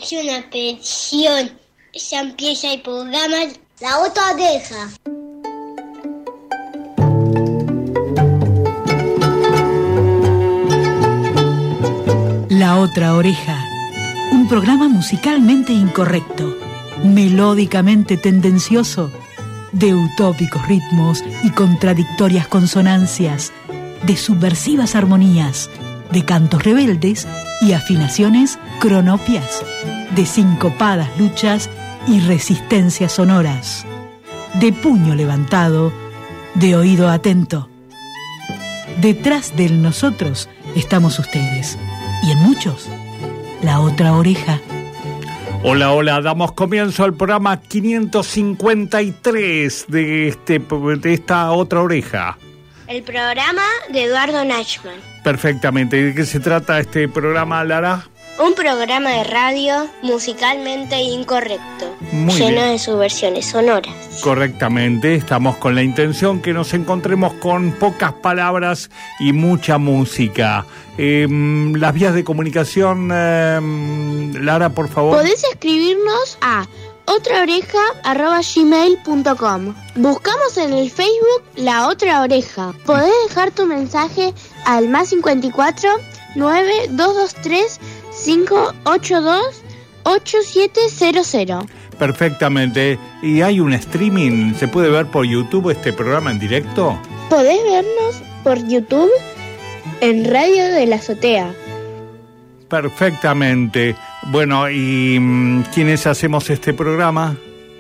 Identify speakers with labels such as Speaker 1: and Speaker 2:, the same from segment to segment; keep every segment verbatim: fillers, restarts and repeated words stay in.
Speaker 1: es una petición. Ya empieza el programa La Otra Oreja.
Speaker 2: La Otra Oreja, un programa musicalmente incorrecto, melódicamente tendencioso, de utópicos ritmos y contradictorias consonancias, de subversivas armonías, de cantos rebeldes y afinaciones cronopias, de sincopadas luchas y resistencias sonoras, de puño levantado, de oído atento. Detrás del nosotros estamos ustedes, y en muchos, la otra oreja.
Speaker 3: Hola, hola, damos comienzo al programa quinientos cincuenta y tres de, este, de esta otra oreja.
Speaker 1: El programa de Eduardo Nachman.
Speaker 3: Perfectamente. ¿De qué se trata este programa, Lara?
Speaker 1: Un programa de radio musicalmente incorrecto,
Speaker 3: Muy
Speaker 1: lleno
Speaker 3: bien.
Speaker 1: de subversiones sonoras.
Speaker 3: Correctamente, estamos con la intención que nos encontremos con pocas palabras y mucha música. Eh, las vías de comunicación, eh, Lara, por favor.
Speaker 4: Podés escribirnos a otraoreja arroba gmail punto com. Buscamos en el Facebook La Otra Oreja. Podés dejar tu mensaje al más cincuenta y cuatro, nueve dos dos tres, cinco ocho dos, ocho siete cero cero.
Speaker 3: Perfectamente. ¿Y hay un streaming? ¿Se puede ver por YouTube este programa en directo?
Speaker 4: Podés vernos por YouTube en Radio de la Azotea.
Speaker 3: Perfectamente. Bueno, ¿y mm, quiénes hacemos este programa?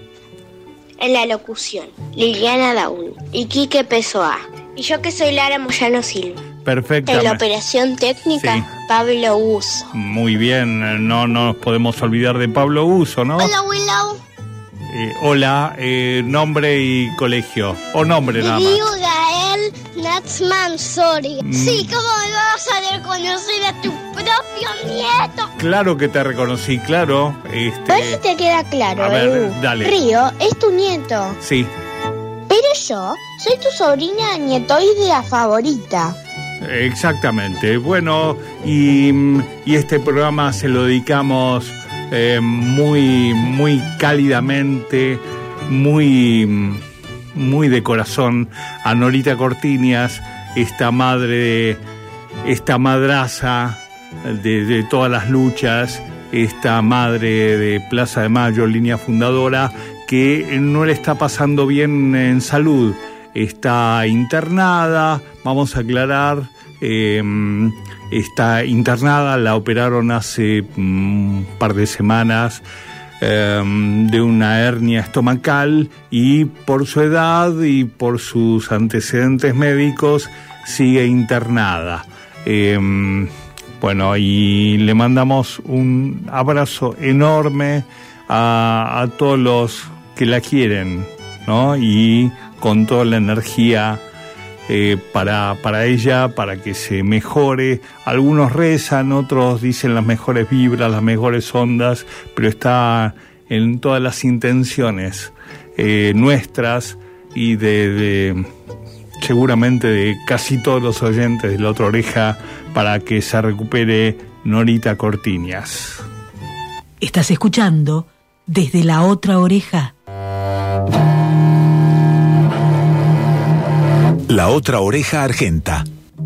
Speaker 1: En la locución, Liliana Daun y Quique Pessoa. Y yo que soy Lara Moyano Silva.
Speaker 3: Perfectamente.
Speaker 1: En la operación técnica,
Speaker 3: Sí.
Speaker 1: Pablo Uso.
Speaker 3: Muy bien, no nos podemos olvidar de Pablo Uso, ¿no?
Speaker 1: Hola, Willow.
Speaker 3: Eh, hola, eh, nombre y colegio. O nombre nada más.
Speaker 1: Digo Gael Nachman Soria.
Speaker 3: Mm.
Speaker 1: Sí, ¿cómo me vas a reconocer a tu propio nieto?
Speaker 3: Claro que te reconocí, claro.
Speaker 4: A ver si
Speaker 3: Este,
Speaker 4: te queda claro,
Speaker 3: A ver,
Speaker 4: Edu.
Speaker 3: dale.
Speaker 4: Río es tu nieto,
Speaker 3: sí,
Speaker 4: pero yo soy tu sobrina nietoidea favorita.
Speaker 3: exactamente. Bueno, y, y este programa se lo dedicamos eh, muy, muy cálidamente, muy, muy de corazón a Norita Cortiñas, esta madre, esta madraza de, de todas las luchas, esta madre de Plaza de Mayo, línea fundadora, que no le está pasando bien en salud. Está internada, vamos a aclarar, eh, está internada, la operaron hace un par de semanas eh, de una hernia estomacal y por su edad y por sus antecedentes médicos sigue internada. Eh, bueno, y le mandamos un abrazo enorme a, a todos los que la quieren, ¿no? Y con toda la energía eh, para, para ella, para que se mejore. Algunos rezan, otros dicen las mejores vibras, las mejores ondas, pero está en todas las intenciones eh, nuestras y de, de seguramente de casi todos los oyentes de La Otra Oreja, para que se recupere Norita Cortiñas.
Speaker 2: Estás escuchando Desde la Otra Oreja.
Speaker 5: La Otra Oreja Argenta.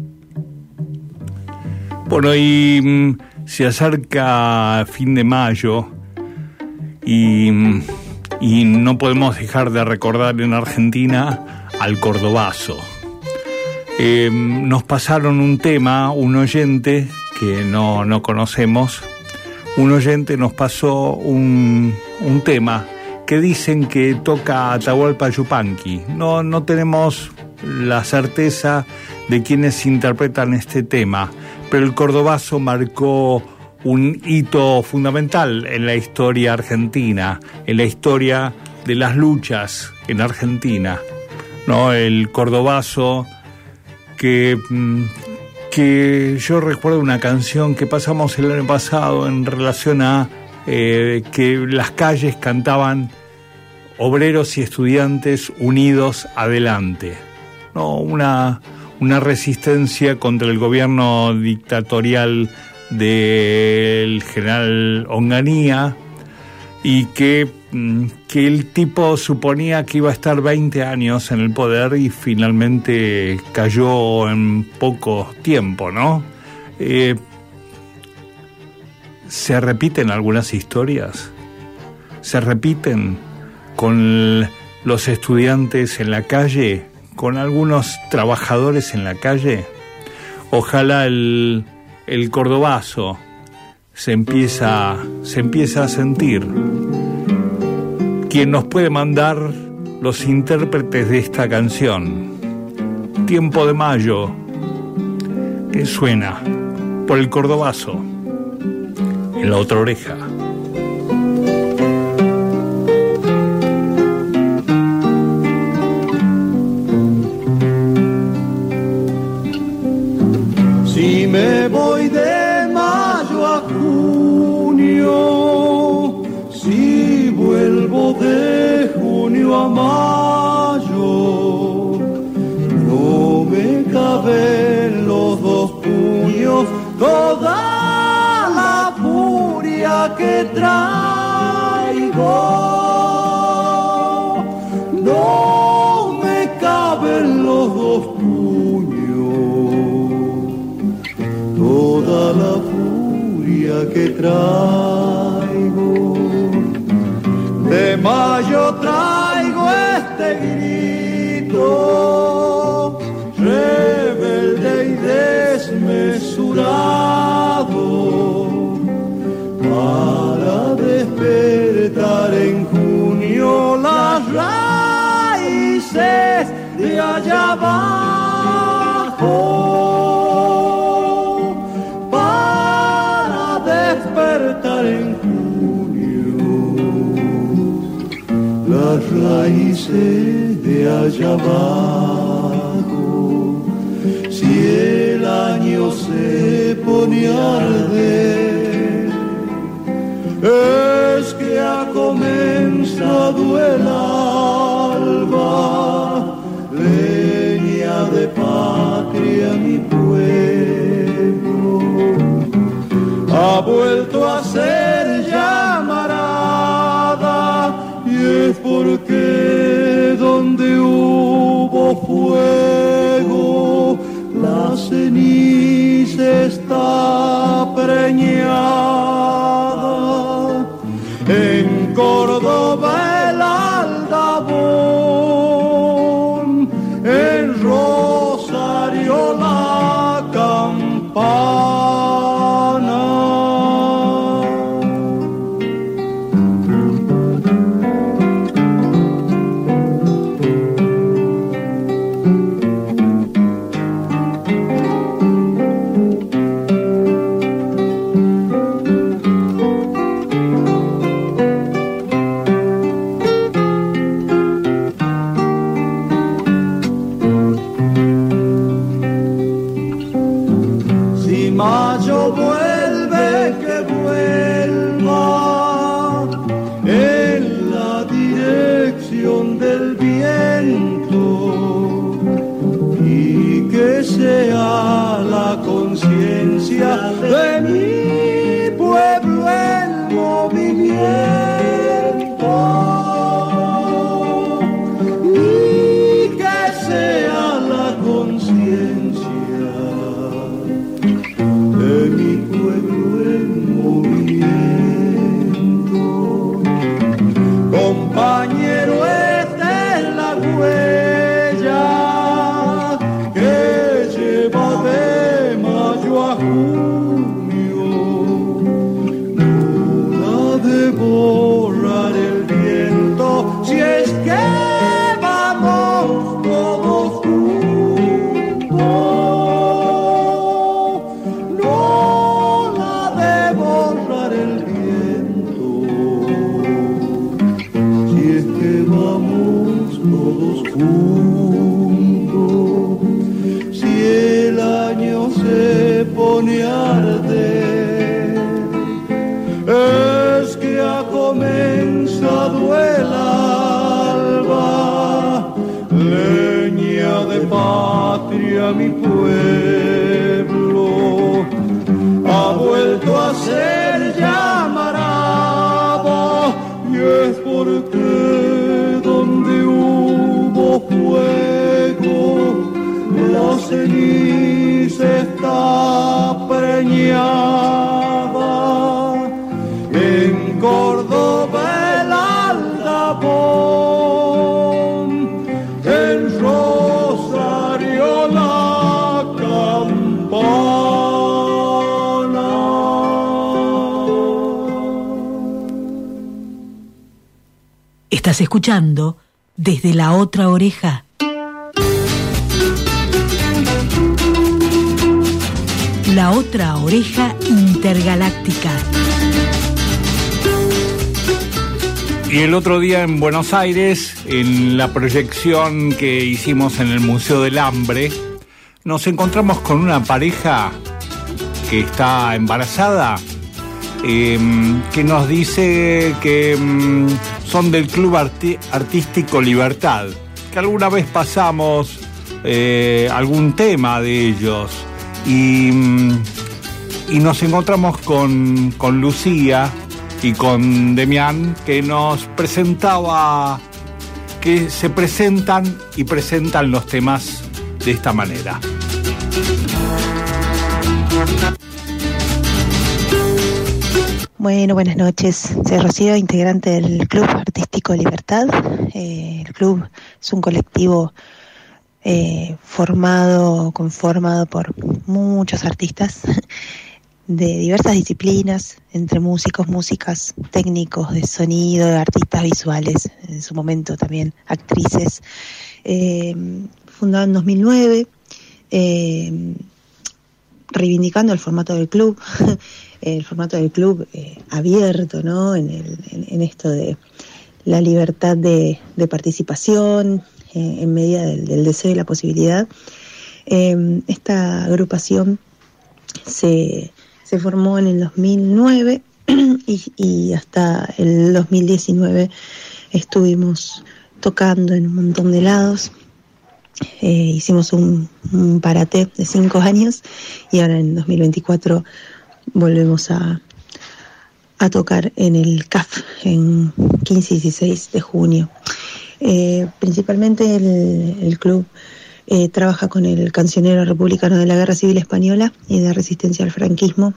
Speaker 3: Bueno, y mm, se acerca fin de mayo y, mm, y no podemos dejar de recordar en Argentina al cordobazo. Eh, nos pasaron un tema, un oyente que no, no conocemos, un oyente nos pasó un, un tema que dicen que toca Atahualpa Yupanqui. No, no tenemos la certeza de quiénes interpretan este tema, pero el cordobazo marcó un hito fundamental en la historia argentina, en la historia de las luchas en Argentina, ¿no? El cordobazo que, que yo recuerdo una canción que pasamos el año pasado en relación a eh, que las calles cantaban obreros y estudiantes unidos adelante, ¿no? Una, una resistencia contra el gobierno dictatorial del general Onganía, y que, que el tipo suponía que iba a estar veinte años en el poder y finalmente cayó en poco tiempo, ¿no? Eh, ¿Se repiten algunas historias? ¿Se repiten con los estudiantes en la calle? ¿Con algunos trabajadores en la calle? Ojalá el, el cordobazo se empieza, se empieza a sentir. Quien nos puede mandar los intérpretes de esta canción, Tiempo de Mayo, que suena por el cordobazo en la otra oreja.
Speaker 6: Si me voy de mayo a junio, si vuelvo de junio a mayo, no me caben los dos puños toda la furia que traigo. No me caben los dos puños toda la furia que traigo. De mayo traigo este grito, rebelde y desmesurado, para despertar en junio las raíces de allá abajo. Despertar en junio las raíces de allá abajo. Si el año se pone a arder, es que ha comenzado el alba, leña de patria mi pueblo. Ha vuelto a ser llamarada, y es porque donde hubo fuego la ceniza está preñada. En Córdoba el aldabón, en Rosario la campana. Mayo vuelve, que vuelva en la dirección del viento, y que sea la conciencia de mi pueblo el movimiento, y que sea la conciencia de mi pueblo en movimiento. Compañero, esta es la huella que lleva de mayo a junio, no la de borrar el viento, si es que vamos todos juntos. Todos juntos, si el año se pone a arder, es que ha comenzado el alba, leña de patria mi pueblo, abuelo. ceniza está preñada, en Córdoba el aldabón, en Rosario la campana.
Speaker 2: Estás escuchando Desde la Otra Oreja. La Otra Oreja Intergaláctica.
Speaker 3: Y el otro día en Buenos Aires, en la proyección que hicimos en el Museo del Hambre, nos encontramos con una pareja que está embarazada, eh, que nos dice que mm, son del Club Arti- Artístico Libertad, que alguna vez pasamos eh, algún tema de ellos, y, mm, y nos encontramos con, con Lucía y con Demián, que nos presentaba, que se presentan y presentan los temas de esta manera.
Speaker 7: Bueno, buenas noches. Soy Rocío, integrante del Club Artístico Libertad. Eh, el club es un colectivo eh, formado, conformado por muchos artistas de diversas disciplinas, entre músicos, músicas, técnicos de sonido, artistas visuales, en su momento también actrices. Eh, fundado en dos mil nueve, eh, reivindicando el formato del club, el formato del club eh, abierto, ¿no? En, el, en, en esto de la libertad de, de participación, eh, en medida del, del deseo y la posibilidad. Eh, esta agrupación se, se formó en el dos mil nueve y, y hasta el dos mil diecinueve estuvimos tocando en un montón de lados. Eh, hicimos un, un parate de cinco años y ahora en dos mil veinticuatro volvemos a, a tocar en el C A F en quince y dieciséis de junio. Eh, principalmente el, el club eh, trabaja con el cancionero republicano de la Guerra Civil Española y de resistencia al franquismo,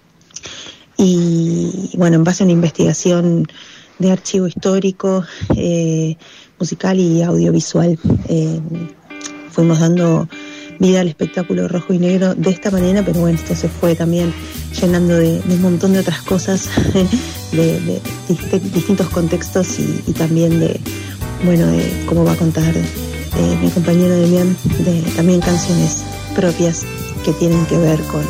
Speaker 7: y bueno, en base a una investigación de archivo histórico, eh, musical y audiovisual, eh, fuimos dando vida al espectáculo rojo y negro de esta manera, pero bueno, esto se fue también llenando de, de un montón de otras cosas, de, de, de distintos contextos y, y también de, bueno, de cómo va a contar eh, mi compañero Demián, de también canciones propias que tienen que ver con,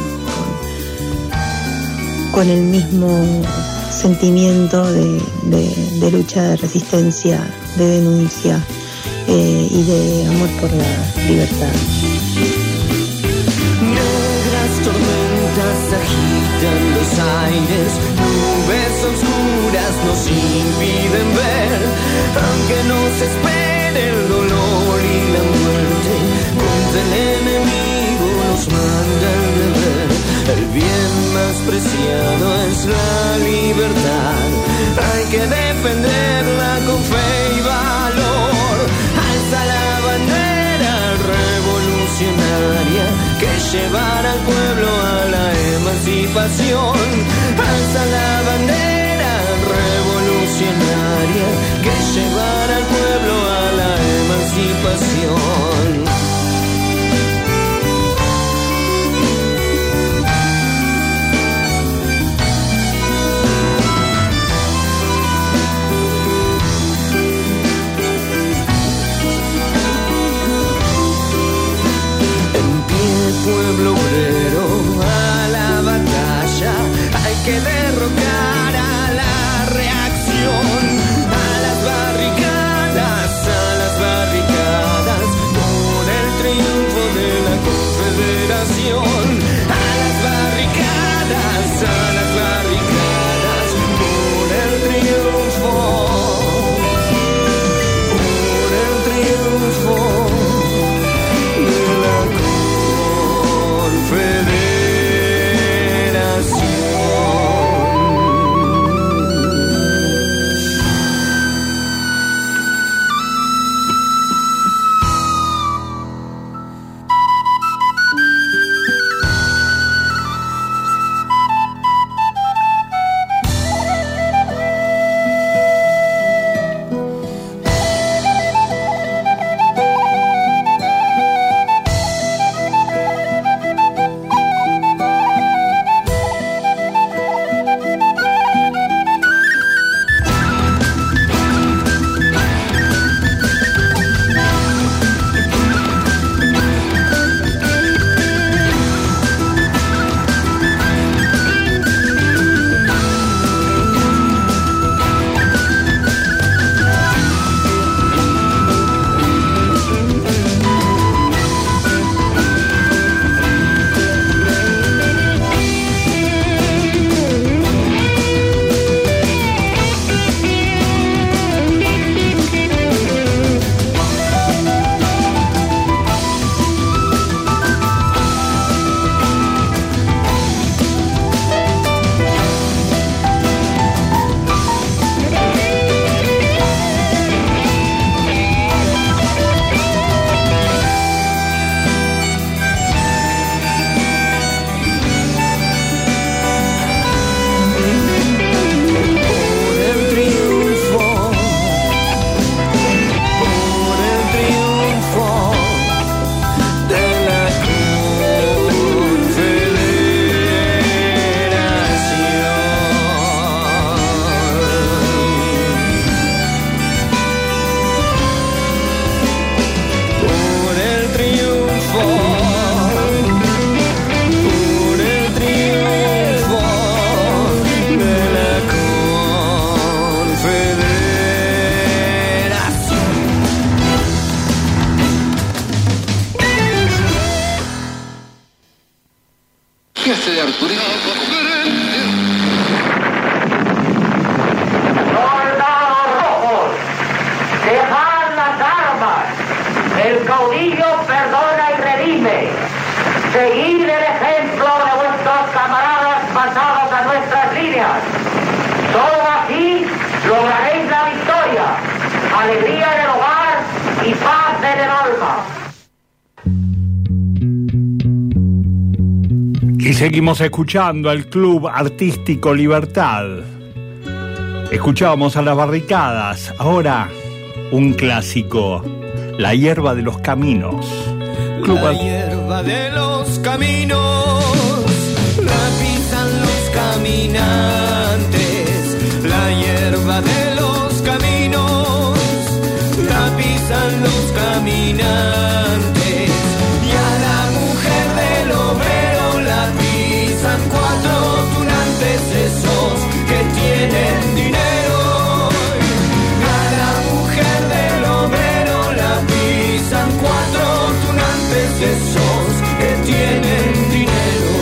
Speaker 7: con, con el mismo sentimiento de, de, de lucha, de resistencia, de denuncia eh, y de amor por la libertad.
Speaker 8: Negras tormentas agitan los aires, nubes oscuras nos impiden ver, aunque nos espere el dolor y la muerte, contra el enemigo nos manda el deber. El bien más preciado es la libertad, hay que defenderla con fe y valor. Alza la bandera revolucionaria que llevará al pueblo a la emancipación. Alza la bandera revolucionaria que llevará al pueblo a la emancipación. Pueblo obrero, a la batalla, hay que derrocar a la reacción, a las barricadas, a las barricadas,
Speaker 9: caudillo perdona y redime. Seguid el ejemplo de vuestros camaradas pasados a nuestras líneas. Solo así lograréis la victoria, alegría en el hogar y paz en el alma.
Speaker 3: Y seguimos escuchando al Club Artístico Libertad. Escuchábamos a Las Barricadas, ahora un clásico, La hierba de los caminos.
Speaker 8: Club La hierba de los caminos, la pisan los caminantes. La hierba de los caminos, la pisan los caminantes. Y a la mujer del obrero la pisan cuatro tunantes esos que tienen dinero. A la mujer del obrero la pisan cuatro tunantes esos que tienen dinero.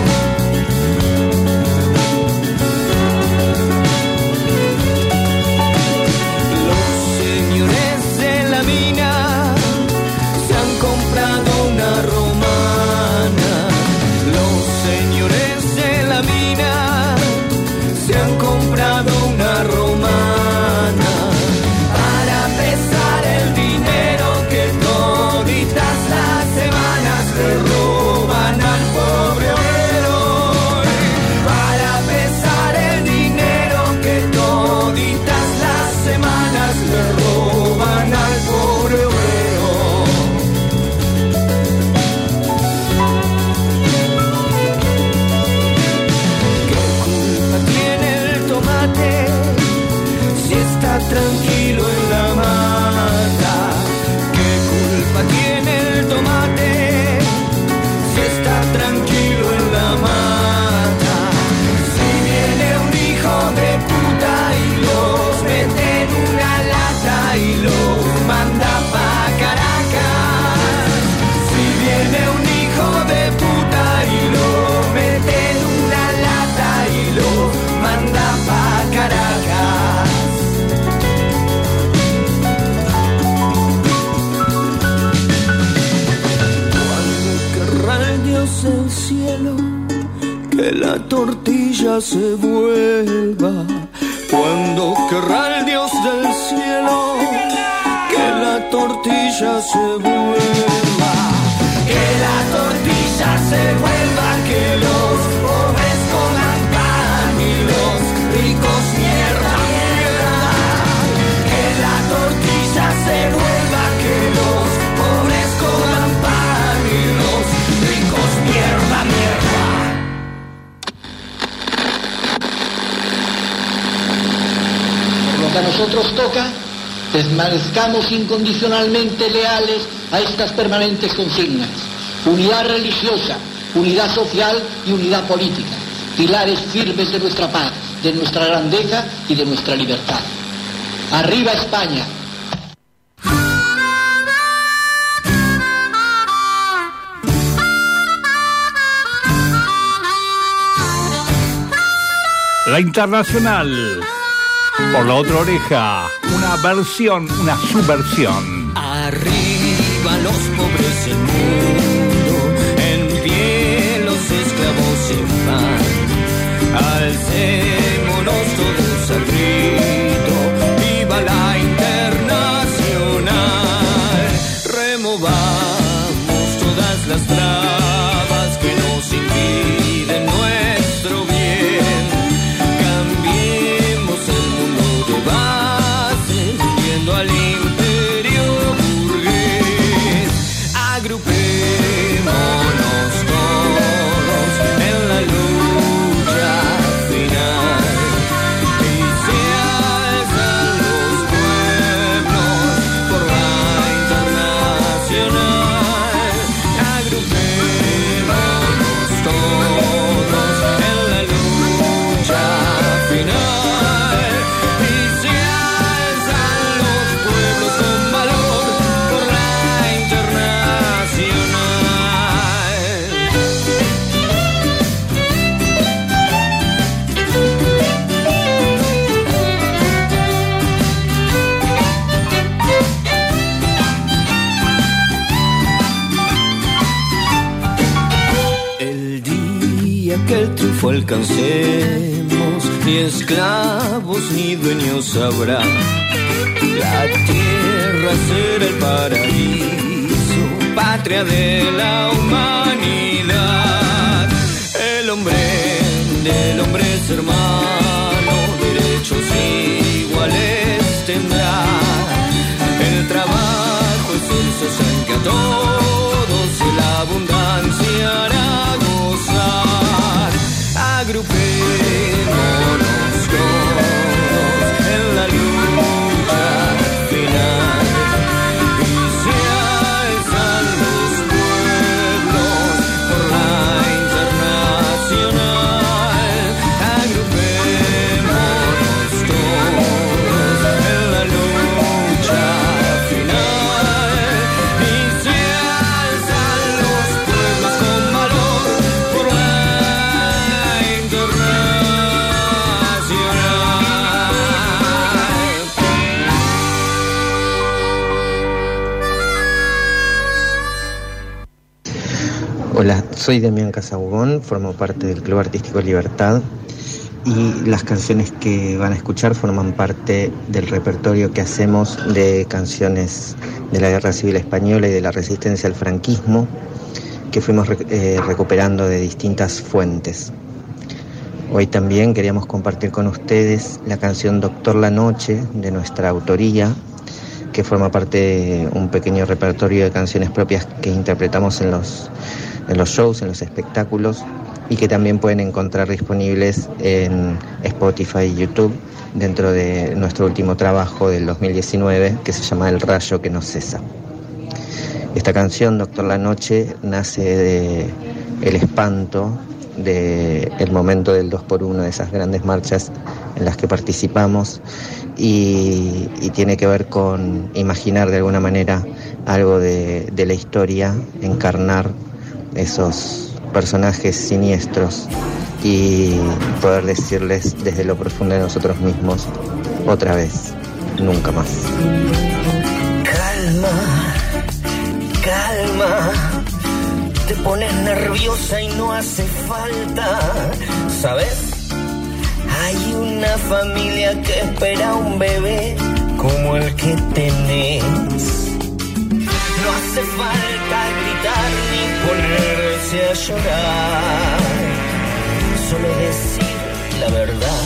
Speaker 8: Los señores de la mina se han comprado una romana. Los señores de la mina se han comprado una romana para pesar el dinero que toditas las semanas le roban al pobre obrero. Para pesar el dinero que toditas las semanas le roban al pobre obrero. ¿Qué culpa tiene el tomate si está tranquilo en la mata? ¿Qué culpa tiene el tomate si está tranquilo en la mata? Si viene un hijo de puta y los mete en una lata y los manda pa' Caracas. Si viene un hijo de puta y lo mete en una lata y lo manda pa' Caracas. Cuando querrá el Dios del cielo que la tortilla se vuelva. Cuando querrá el Dios del cielo que la tortilla se vuelva. Que la tortilla se vuelva, que los pobres coman pan y los ricos mierda, mierda. Que la tortilla se vuelva, que los pobres coman pan y los ricos mierda, mierda.
Speaker 10: Por lo que a nosotros toca, permanezcamos incondicionalmente leales a estas permanentes consignas: unidad religiosa, unidad social y unidad política, pilares firmes de nuestra paz, de nuestra grandeza y de nuestra libertad. ¡Arriba España!
Speaker 3: La Internacional, por la otra oreja, una versión, una subversión.
Speaker 8: Arriba los pobres del mundo, en pie los esclavos se van. Alcémonos todos al grito, viva la Internacional. Removamos todas las trabas que nos impiden nuestro bien. Cambiemos el mundo de base, yendo al imperio burgués. Agrupémonos todos en la lucha final, y sea el que el triunfo alcancemos, ni esclavos ni dueños habrá. La tierra será el paraíso, patria de la humanidad. El hombre del hombre es hermano, derechos iguales tendrá. El trabajo es el sostén que a todos la abundancia hará gozar. Agrupémonos todos en la lucha final y se alzan los pueblos por la internacional. Agrupémonos todos en la lucha final y se alzan los pueblos con valor por la internacional.
Speaker 11: Hola, soy Damián Casabugón, formo parte del Club Artístico Libertad y las canciones que van a escuchar forman parte del repertorio que hacemos de canciones de la Guerra Civil Española y de la resistencia al franquismo que fuimos eh, recuperando de distintas fuentes. Hoy también queríamos compartir con ustedes la canción Doctor La Noche de nuestra autoría, que forma parte de un pequeño repertorio de canciones propias que interpretamos en los, en los shows, en los espectáculos, y que también pueden encontrar disponibles en Spotify y YouTube dentro de nuestro último trabajo del dos mil diecinueve, que se llama El Rayo que no cesa. Esta canción, Doctor La Noche, nace de el espanto del momento del dos por uno, de esas grandes marchas en las que participamos, y, y tiene que ver con imaginar de alguna manera algo de, de la historia, encarnar esos personajes siniestros y poder decirles desde lo profundo de nosotros mismos, otra vez, nunca más.
Speaker 8: Calma, calma, te pones nerviosa y no hace falta, ¿sabes? Hay una familia que espera un bebé como el que tenés. No hace falta gritar ni ponerse a llorar, solo decir la verdad.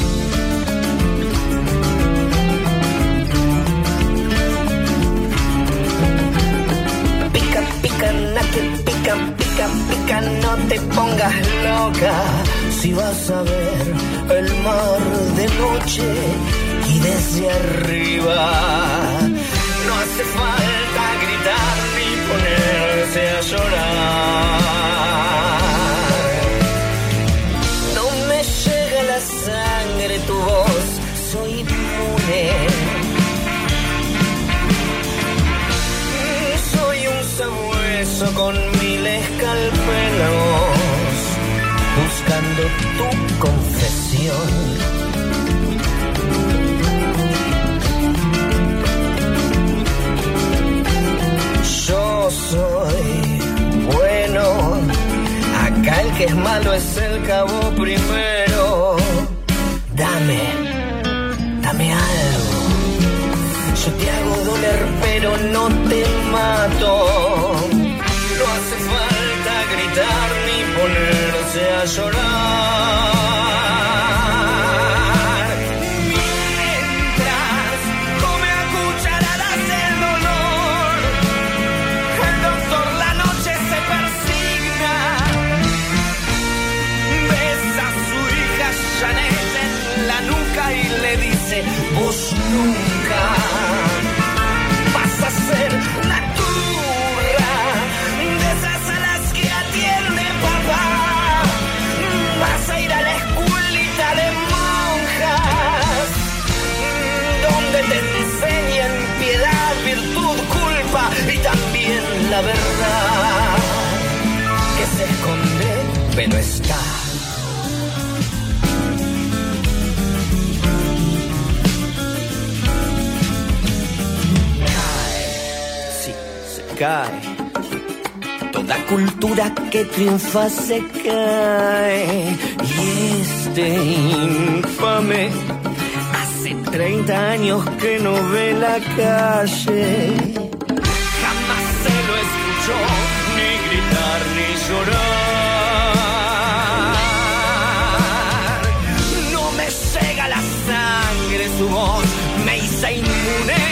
Speaker 8: Pica, pica, na que pica, pica, pica, no te pongas loca. Si vas a ver el mar de noche y desde arriba, no hace falta gritar ni ponerse a llorar. No me llega la sangre tu voz, soy inmune. Soy un sabueso con mil escalpelos, buscando tu confesión. Yo soy bueno, acá el que es malo es el cabo primero. Dame, dame algo, yo te hago doler pero no te mato. No hace falta gritar ni ponerse a llorar. Mientras come a cucharadas el dolor, el doctor La Noche se persigna, besa a su hija Janet en la nuca y le dice: vos nunca vas a ser una turra de esas a las que atiende papá. Vas a ir a la escuelita de monjas, donde te enseñan piedad, virtud, culpa y también la verdad, que se esconde pero está. Cae, sí, se cae. Toda cultura que triunfa se cae. Y este infame hace treinta años que no ve la calle. Jamás se lo escuchó ni gritar ni llorar. No me llega la sangre, su voz me hizo inmune.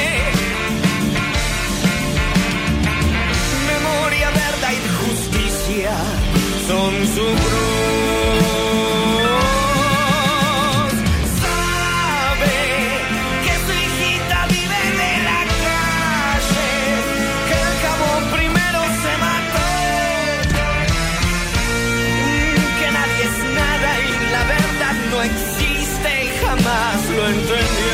Speaker 8: Memoria, verdad y justicia son su cruz. Sabe que su hijita vive de la calle, que el cabo primero se mató, que nadie es nada y la verdad no existe y jamás lo entendió.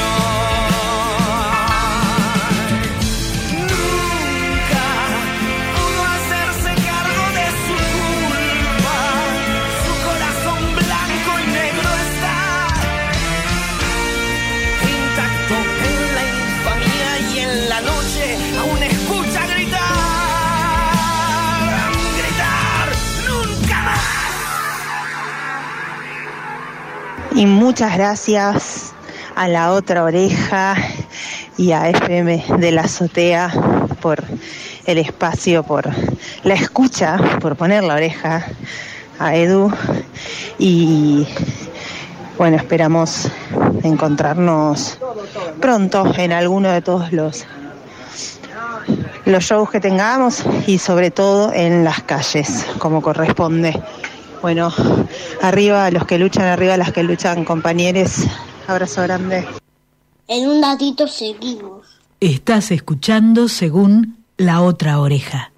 Speaker 8: Aún escucha gritar, gritar, nunca más.
Speaker 7: Y muchas gracias a La Otra Oreja y a F M de la Azotea por el espacio, por la escucha, por poner la oreja a Edu. Y bueno, esperamos encontrarnos pronto en alguno de todos los los shows que tengamos y sobre todo en las calles, como corresponde. Bueno, arriba los que luchan, arriba las que luchan, compañeros. Abrazo grande.
Speaker 1: En un ratito seguimos.
Speaker 2: Estás escuchando según La Otra Oreja.